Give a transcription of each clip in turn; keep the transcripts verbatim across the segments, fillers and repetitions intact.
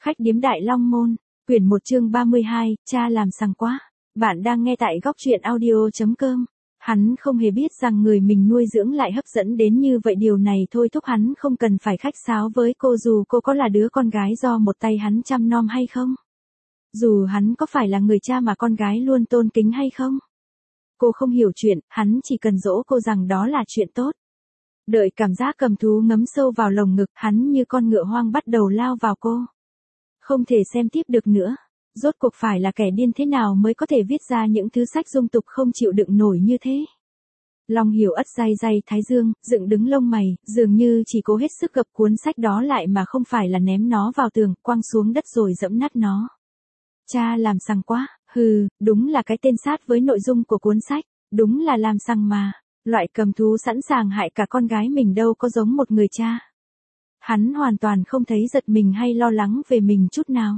Khách điếm Đại Long Môn, quyển một chương ba mươi hai, cha làm sằng quá. Bạn đang nghe tại góc truyện audio.com. Hắn không hề biết rằng người mình nuôi dưỡng lại hấp dẫn đến như vậy, điều này thôi thúc hắn không cần phải khách sáo với cô dù cô có là đứa con gái do một tay hắn chăm nom hay không. Dù hắn có phải là người cha mà con gái luôn tôn kính hay không. Cô không hiểu chuyện, hắn chỉ cần dỗ cô rằng đó là chuyện tốt. Đợi cảm giác cầm thú ngấm sâu vào lồng ngực, hắn như con ngựa hoang bắt đầu lao vào cô. Không thể xem tiếp được nữa. Rốt cuộc phải là kẻ điên thế nào mới có thể viết ra những thứ sách dung tục không chịu đựng nổi như thế. Long Hiểu Ất day day thái dương, dựng đứng lông mày, dường như chỉ cố hết sức gập cuốn sách đó lại mà không phải là ném nó vào tường, quăng xuống đất rồi dẫm nát nó. Cha làm sằng quá, hừ, đúng là cái tên sát với nội dung của cuốn sách, đúng là làm sằng mà. Loại cầm thú sẵn sàng hại cả con gái mình đâu có giống một người cha. Hắn hoàn toàn không thấy giật mình hay lo lắng về mình chút nào.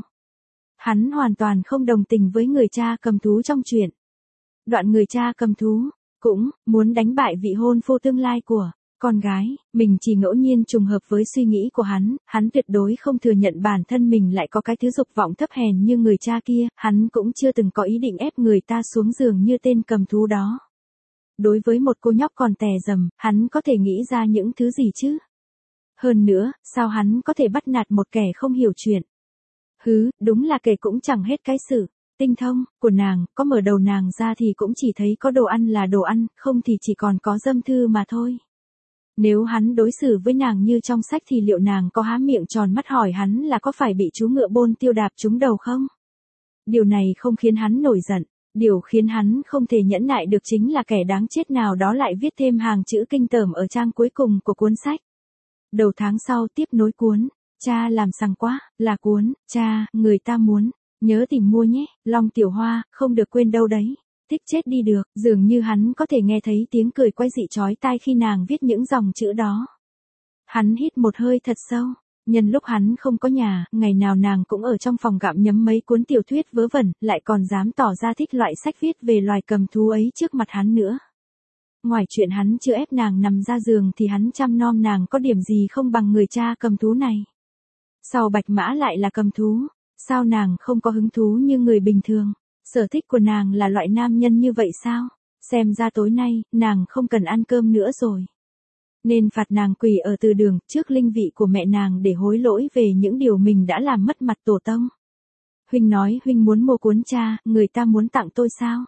Hắn hoàn toàn không đồng tình với người cha cầm thú trong chuyện. Đoạn người cha cầm thú, cũng, muốn đánh bại vị hôn phu tương lai của con gái, mình chỉ ngẫu nhiên trùng hợp với suy nghĩ của hắn, hắn tuyệt đối không thừa nhận bản thân mình lại có cái thứ dục vọng thấp hèn như người cha kia, hắn cũng chưa từng có ý định ép người ta xuống giường như tên cầm thú đó. Đối với một cô nhóc còn tè dầm, hắn có thể nghĩ ra những thứ gì chứ? Hơn nữa, sao hắn có thể bắt nạt một kẻ không hiểu chuyện? Hứ, đúng là kể cũng chẳng hết cái sự tinh thông của nàng, có mở đầu nàng ra thì cũng chỉ thấy có đồ ăn là đồ ăn, không thì chỉ còn có dâm thư mà thôi. Nếu hắn đối xử với nàng như trong sách thì liệu nàng có há miệng tròn mắt hỏi hắn là có phải bị chú ngựa bôn tiêu đạp trúng đầu không? Điều này không khiến hắn nổi giận. Điều khiến hắn không thể nhẫn nại được chính là kẻ đáng chết nào đó lại viết thêm hàng chữ kinh tởm ở trang cuối cùng của cuốn sách. Đầu tháng sau tiếp nối cuốn, cha làm sằng quá, là cuốn, cha, người ta muốn, nhớ tìm mua nhé, Long Tiểu Hoa, không được quên đâu đấy, thích chết đi được, dường như hắn có thể nghe thấy tiếng cười quái dị chói tai khi nàng viết những dòng chữ đó. Hắn hít một hơi thật sâu. Nhân lúc hắn không có nhà, ngày nào nàng cũng ở trong phòng gặm nhấm mấy cuốn tiểu thuyết vớ vẩn, lại còn dám tỏ ra thích loại sách viết về loài cầm thú ấy trước mặt hắn nữa. Ngoài chuyện hắn chưa ép nàng nằm ra giường thì hắn chăm nom nàng có điểm gì không bằng người cha cầm thú này. Sao Bạch Mã lại là cầm thú? Sao nàng không có hứng thú như người bình thường? Sở thích của nàng là loại nam nhân như vậy sao? Xem ra tối nay, nàng không cần ăn cơm nữa rồi. Nên phạt nàng quỳ ở từ đường trước linh vị của mẹ nàng để hối lỗi về những điều mình đã làm mất mặt tổ tông. Huynh nói huynh muốn mua cuốn cha, người ta muốn tặng tôi sao?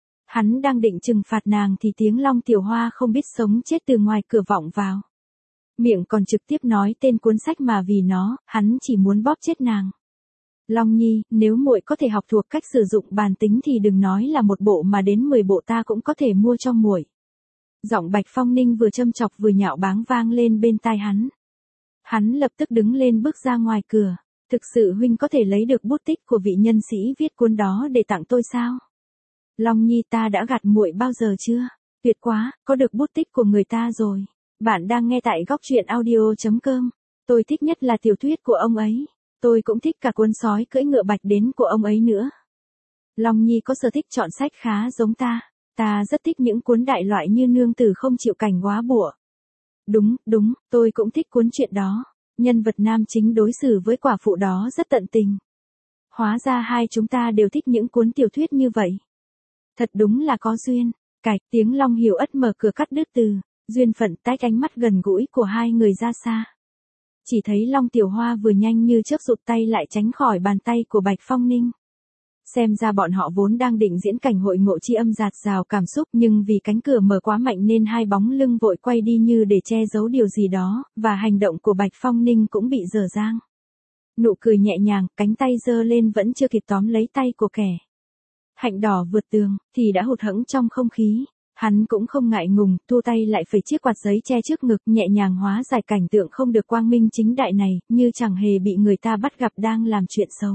Hắn đang định trừng phạt nàng thì tiếng Long Tiểu Hoa không biết sống chết từ ngoài cửa vọng vào. Miệng còn trực tiếp nói tên cuốn sách mà vì nó, hắn chỉ muốn bóp chết nàng. Long Nhi, nếu muội có thể học thuộc cách sử dụng bàn tính thì đừng nói là một bộ mà đến mười bộ ta cũng có thể mua cho muội. Giọng Bạch Phong Ninh vừa châm chọc vừa nhạo báng vang lên bên tai hắn. Hắn lập tức đứng lên bước ra ngoài cửa. Thực sự huynh có thể lấy được bút tích của vị nhân sĩ viết cuốn đó để tặng tôi sao? Long Nhi, ta đã gạt muội bao giờ chưa? Tuyệt quá, có được bút tích của người ta rồi. Bạn đang nghe tại góc truyện audio.com. Tôi thích nhất là tiểu thuyết của ông ấy. Tôi cũng thích cả cuốn Sói cưỡi ngựa bạch đến của ông ấy nữa. Long Nhi có sở thích chọn sách khá giống ta. Ta rất thích những cuốn đại loại như Nương Tử Không Chịu Cảnh Góa Bụa. Đúng, đúng, tôi cũng thích cuốn chuyện đó. Nhân vật nam chính đối xử với quả phụ đó rất tận tình. Hóa ra hai chúng ta đều thích những cuốn tiểu thuyết như vậy. Thật đúng là có duyên. Cạch, tiếng Long Hiểu Ất mở cửa cắt đứt từ duyên phận tách ánh mắt gần gũi của hai người ra xa. Chỉ thấy Long Tiểu Hoa vừa nhanh như chớp rụt tay lại tránh khỏi bàn tay của Bạch Phong Ninh. Xem ra bọn họ vốn đang định diễn cảnh hội ngộ tri âm dạt dào cảm xúc, nhưng vì cánh cửa mở quá mạnh nên hai bóng lưng vội quay đi như để che giấu điều gì đó, và hành động của Bạch Phong Ninh cũng bị dở dang. Nụ cười nhẹ nhàng, cánh tay giơ lên vẫn chưa kịp tóm lấy tay của kẻ hạnh đỏ vượt tường, thì đã hụt hẫng trong không khí. Hắn cũng không ngại ngùng, thu tay lại phẩy chiếc quạt giấy che trước ngực, nhẹ nhàng hóa giải cảnh tượng không được quang minh chính đại này, như chẳng hề bị người ta bắt gặp đang làm chuyện xấu.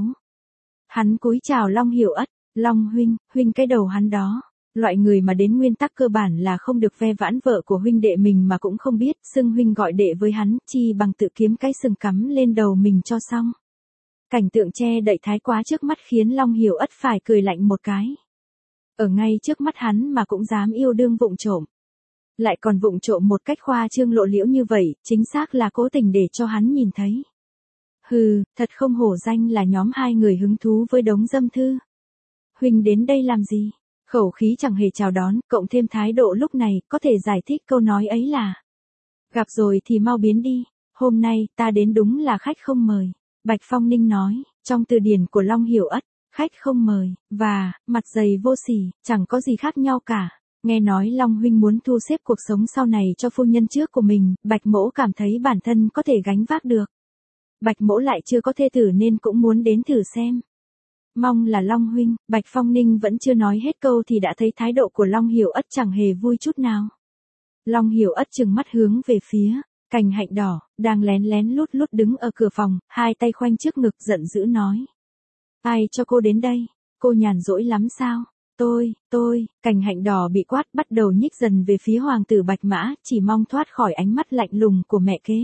Hắn cúi chào Long Hiểu Ất, Long huynh, huynh cái đầu hắn đó. Loại người mà đến nguyên tắc cơ bản là không được ve vãn vợ của huynh đệ mình mà cũng không biết, xưng huynh gọi đệ với hắn, chi bằng tự kiếm cái sừng cắm lên đầu mình cho xong. Cảnh tượng che đậy thái quá trước mắt khiến Long Hiểu Ất phải cười lạnh một cái. Ở ngay trước mắt hắn mà cũng dám yêu đương vụng trộm. Lại còn vụng trộm một cách khoa trương lộ liễu như vậy, chính xác là cố tình để cho hắn nhìn thấy. Hừ, thật không hổ danh là nhóm hai người hứng thú với đống dâm thư. Huynh đến đây làm gì? Khẩu khí chẳng hề chào đón, cộng thêm thái độ lúc này, có thể giải thích câu nói ấy là: gặp rồi thì mau biến đi, hôm nay, ta đến đúng là khách không mời. Bạch Phong Ninh nói, trong từ điển của Long Hiểu Ất, khách không mời, và, mặt dày vô sỉ, chẳng có gì khác nhau cả. Nghe nói Long huynh muốn thu xếp cuộc sống sau này cho phu nhân trước của mình, Bạch mỗ cảm thấy bản thân có thể gánh vác được. Bạch mỗ lại chưa có thê tử nên cũng muốn đến thử xem. Mong là Long huynh. Bạch Phong Ninh vẫn chưa nói hết câu thì đã thấy thái độ của Long Hiểu Ất chẳng hề vui chút nào. Long Hiểu Ất trừng mắt hướng về phía Cành Hạnh Đỏ, đang lén lén lút lút đứng ở cửa phòng, hai tay khoanh trước ngực giận dữ nói: ai cho cô đến đây? Cô nhàn rỗi lắm sao? Tôi, tôi, Cành Hạnh Đỏ bị quát bắt đầu nhích dần về phía hoàng tử Bạch Mã, chỉ mong thoát khỏi ánh mắt lạnh lùng của mẹ kế.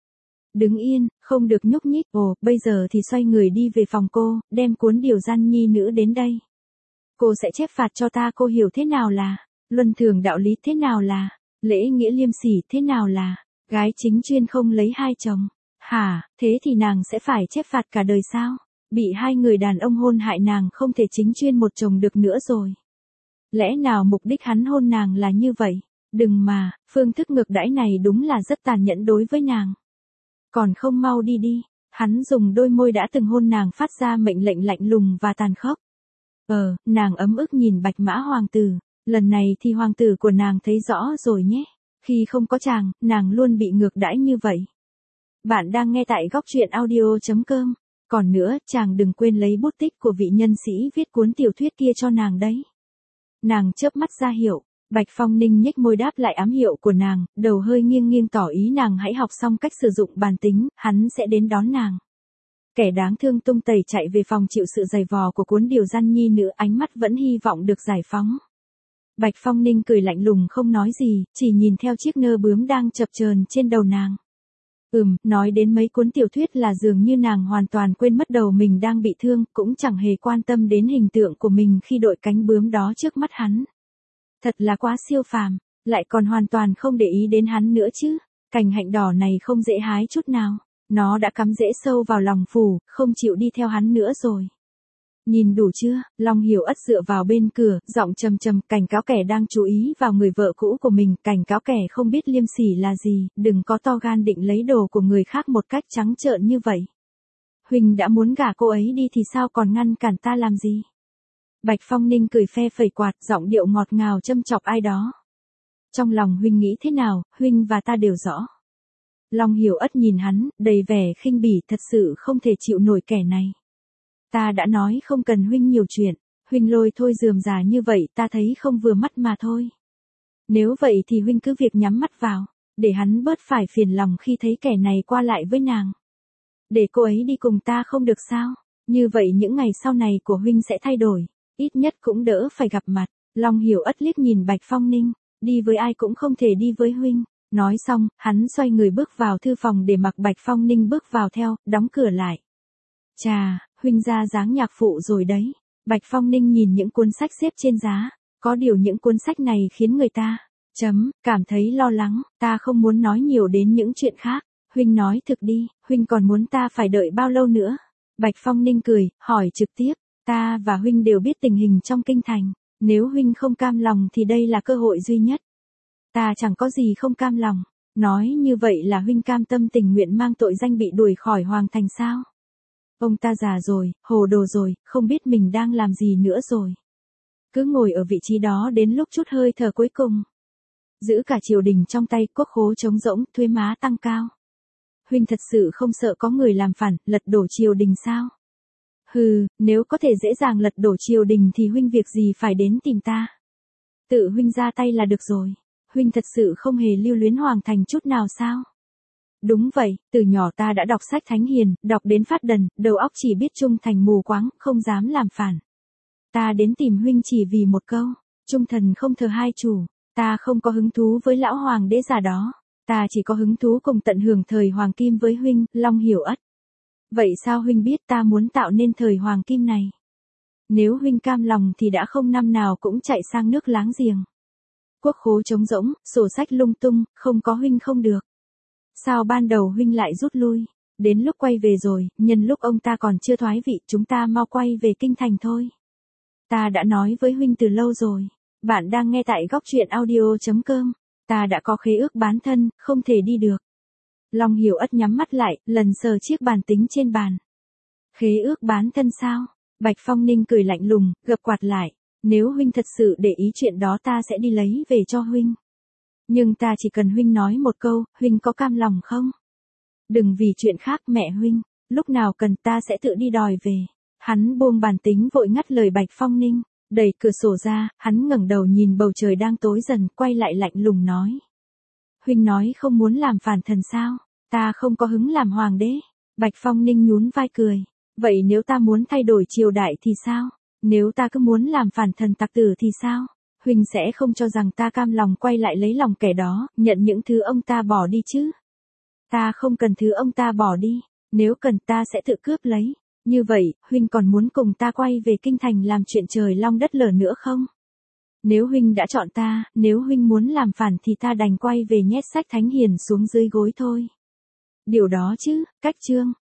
Đứng yên, không được nhúc nhích. Ồ, bây giờ thì xoay người đi về phòng cô, đem cuốn điều gian nhi nữ đến đây. Cô sẽ chép phạt cho ta, cô hiểu thế nào là luân thường đạo lý, thế nào là lễ nghĩa liêm sỉ, thế nào là gái chính chuyên không lấy hai chồng. Hả, thế thì nàng sẽ phải chép phạt cả đời sao? Bị hai người đàn ông hôn hại nàng không thể chính chuyên một chồng được nữa rồi. Lẽ nào mục đích hắn hôn nàng là như vậy? Đừng mà, phương thức ngược đãi này đúng là rất tàn nhẫn đối với nàng. Còn không mau đi đi. Hắn dùng đôi môi đã từng hôn nàng phát ra mệnh lệnh lạnh lùng và tàn khốc. Ờ, nàng ấm ức nhìn Bạch Mã hoàng tử. Lần này thì hoàng tử của nàng thấy rõ rồi nhé. Khi không có chàng, nàng luôn bị ngược đãi như vậy. Bạn đang nghe tại góc truyện audio chấm com. Còn nữa, chàng đừng quên lấy bút tích của vị nhân sĩ viết cuốn tiểu thuyết kia cho nàng đấy. Nàng chớp mắt ra hiệu. Bạch Phong Ninh nhếch môi đáp lại ám hiệu của nàng, đầu hơi nghiêng nghiêng tỏ ý nàng hãy học xong cách sử dụng bàn tính, hắn sẽ đến đón nàng. Kẻ đáng thương tung tẩy chạy về phòng chịu sự giày vò của cuốn điều gian nhi nữ, ánh mắt vẫn hy vọng được giải phóng. Bạch Phong Ninh cười lạnh lùng không nói gì, chỉ nhìn theo chiếc nơ bướm đang chập chờn trên đầu nàng. Ừm, nói đến mấy cuốn tiểu thuyết là dường như nàng hoàn toàn quên mất đầu mình đang bị thương, cũng chẳng hề quan tâm đến hình tượng của mình khi đội cánh bướm đó trước mắt hắn. Thật là quá siêu phàm, lại còn hoàn toàn không để ý đến hắn nữa chứ. Cành hạnh đỏ này không dễ hái chút nào, nó đã cắm rễ sâu vào lòng phủ, không chịu đi theo hắn nữa rồi. Nhìn đủ chưa? Long Hiểu Ất dựa vào bên cửa, giọng trầm trầm, cảnh cáo kẻ đang chú ý vào người vợ cũ của mình, cảnh cáo kẻ không biết liêm sỉ là gì, đừng có to gan định lấy đồ của người khác một cách trắng trợn như vậy. Huỳnh đã muốn gả cô ấy đi thì sao còn ngăn cản ta làm gì? Bạch Phong Ninh cười phe phẩy quạt, giọng điệu ngọt ngào châm chọc ai đó. Trong lòng huynh nghĩ thế nào, huynh và ta đều rõ. Long Hiểu Ất nhìn hắn, đầy vẻ khinh bỉ, thật sự không thể chịu nổi kẻ này. Ta đã nói không cần huynh nhiều chuyện, huynh lôi thôi rườm rà như vậy ta thấy không vừa mắt mà thôi. Nếu vậy thì huynh cứ việc nhắm mắt vào, để hắn bớt phải phiền lòng khi thấy kẻ này qua lại với nàng. Để cô ấy đi cùng ta không được sao? Như vậy những ngày sau này của huynh sẽ thay đổi, ít nhất cũng đỡ phải gặp mặt. Long Hiểu Ất liếc nhìn Bạch Phong Ninh, đi với ai cũng không thể đi với huynh. Nói xong, hắn xoay người bước vào thư phòng để mặc Bạch Phong Ninh bước vào theo, đóng cửa lại. Chà, huynh ra dáng nhạc phụ rồi đấy. Bạch Phong Ninh nhìn những cuốn sách xếp trên giá, có điều những cuốn sách này khiến người ta, chấm, cảm thấy lo lắng, ta không muốn nói nhiều đến những chuyện khác. Huynh nói thực đi, huynh còn muốn ta phải đợi bao lâu nữa? Bạch Phong Ninh cười, hỏi trực tiếp, ta và huynh đều biết tình hình trong kinh thành, nếu huynh không cam lòng thì đây là cơ hội duy nhất. Ta chẳng có gì không cam lòng, nói như vậy là huynh cam tâm tình nguyện mang tội danh bị đuổi khỏi hoàng thành sao? Ông ta già rồi, hồ đồ rồi, không biết mình đang làm gì nữa rồi. Cứ ngồi ở vị trí đó đến lúc chút hơi thở cuối cùng. Giữ cả triều đình trong tay, quốc khố trống rỗng, thuế má tăng cao. Huynh thật sự không sợ có người làm phản, lật đổ triều đình sao? Hừ, nếu có thể dễ dàng lật đổ triều đình thì huynh việc gì phải đến tìm ta? Tự huynh ra tay là được rồi. Huynh thật sự không hề lưu luyến hoàng thành chút nào sao? Đúng vậy, từ nhỏ ta đã đọc sách thánh hiền, đọc đến phát đần, đầu óc chỉ biết trung thành mù quáng, không dám làm phản. Ta đến tìm huynh chỉ vì một câu, trung thần không thờ hai chủ, ta không có hứng thú với lão hoàng đế già đó, ta chỉ có hứng thú cùng tận hưởng thời hoàng kim với huynh, Long Hiểu Ất. Vậy sao huynh biết ta muốn tạo nên thời hoàng kim này? Nếu huynh cam lòng thì đã không năm nào cũng chạy sang nước láng giềng. Quốc khố trống rỗng, sổ sách lung tung, không có huynh không được. Sao ban đầu huynh lại rút lui? Đến lúc quay về rồi, nhân lúc ông ta còn chưa thoái vị, chúng ta mau quay về kinh thành thôi. Ta đã nói với huynh từ lâu rồi. Bạn đang nghe tại góc truyện audio chấm com. Ta đã có khế ước bán thân, không thể đi được. Long Hiểu Ất nhắm mắt lại, lần sờ chiếc bàn tính trên bàn. Khế ước bán thân sao? Bạch Phong Ninh cười lạnh lùng, gập quạt lại. Nếu huynh thật sự để ý chuyện đó ta sẽ đi lấy về cho huynh. Nhưng ta chỉ cần huynh nói một câu, huynh có cam lòng không? Đừng vì chuyện khác mẹ huynh, lúc nào cần ta sẽ tự đi đòi về. Hắn buông bàn tính vội ngắt lời Bạch Phong Ninh, đẩy cửa sổ ra, hắn ngẩng đầu nhìn bầu trời đang tối dần, quay lại lạnh lùng nói. Huynh nói không muốn làm phản thần sao? Ta không có hứng làm hoàng đế. Bạch Phong Ninh nhún vai cười. Vậy nếu ta muốn thay đổi triều đại thì sao? Nếu ta cứ muốn làm phản thần tặc tử thì sao? Huynh sẽ không cho rằng ta cam lòng quay lại lấy lòng kẻ đó, nhận những thứ ông ta bỏ đi chứ? Ta không cần thứ ông ta bỏ đi, nếu cần ta sẽ tự cướp lấy. Như vậy, huynh còn muốn cùng ta quay về kinh thành làm chuyện trời long đất lở nữa không? Nếu huynh đã chọn ta, nếu huynh muốn làm phản thì ta đành quay về nhét sách thánh hiền xuống dưới gối thôi. Điều đó chứ, cách chương.